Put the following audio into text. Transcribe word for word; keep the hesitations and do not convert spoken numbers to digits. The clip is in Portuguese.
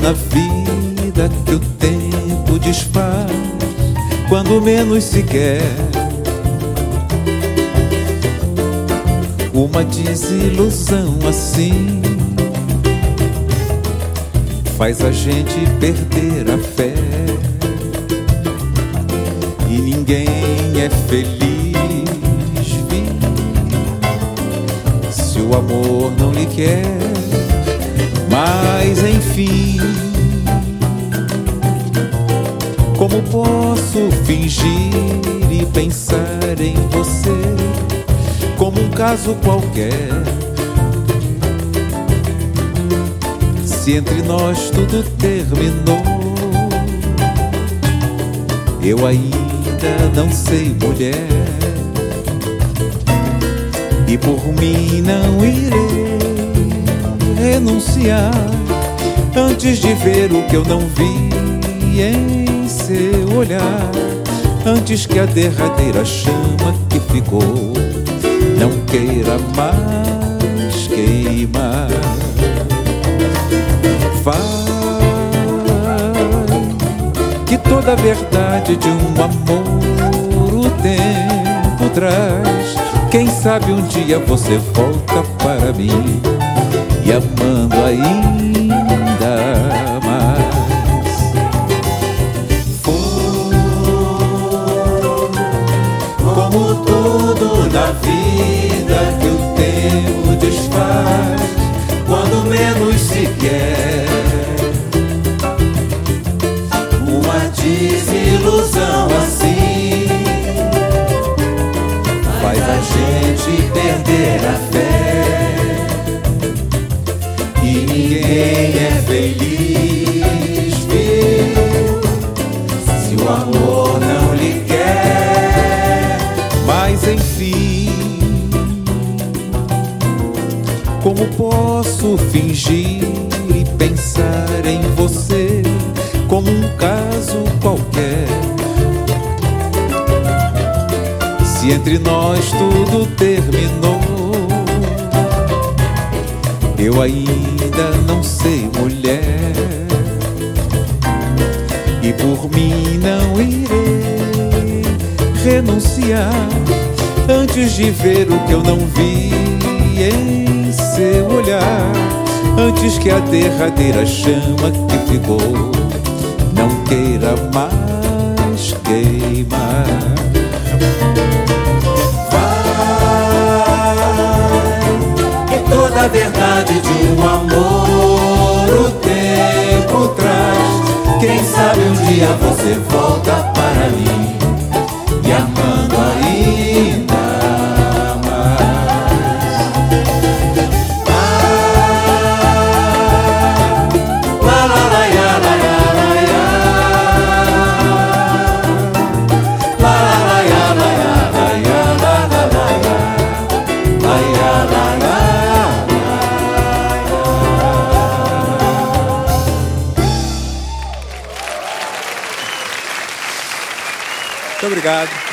na vida que o tempo desfaz quando menos se quer. Uma desilusão assim faz a gente perder a fé, e ninguém é feliz, vive, se o amor não lhe quer. Mas enfim, como posso fingir e pensar em você como um caso qualquer, se entre nós tudo terminou? Eu ainda não sei, mulher, e por mim não irei renunciar antes de ver o que eu não vi em seu olhar, antes que a derradeira chama que ficou não queira mais queimar. Vai, que toda a verdade de um amor o tempo traz. Quem sabe um dia você volta para mim, e amando ainda mais. Foi como tudo na vida que o tempo desfaz quando menos se quer. Uma desilusão assim faz a gente perder a fé, e ninguém é feliz, viu, se o amor não lhe quer. Mas enfim, como posso fingir e pensar em você como um caso qualquer, se entre nós tudo terminou? Eu ainda não sei, mulher, e por mim não irei renunciar antes de ver o que eu não vi em seu olhar, antes que a derradeira chama que ficou não queira mais queimar. Toda a verdade de um amor o tempo traz. Quem sabe um dia você volta para mim, e amando ainda mais. Ah, la la la ya, la ya, la ya. La la la ya, la ya, la ya, la la la ya. La ya, la la. Muito obrigado.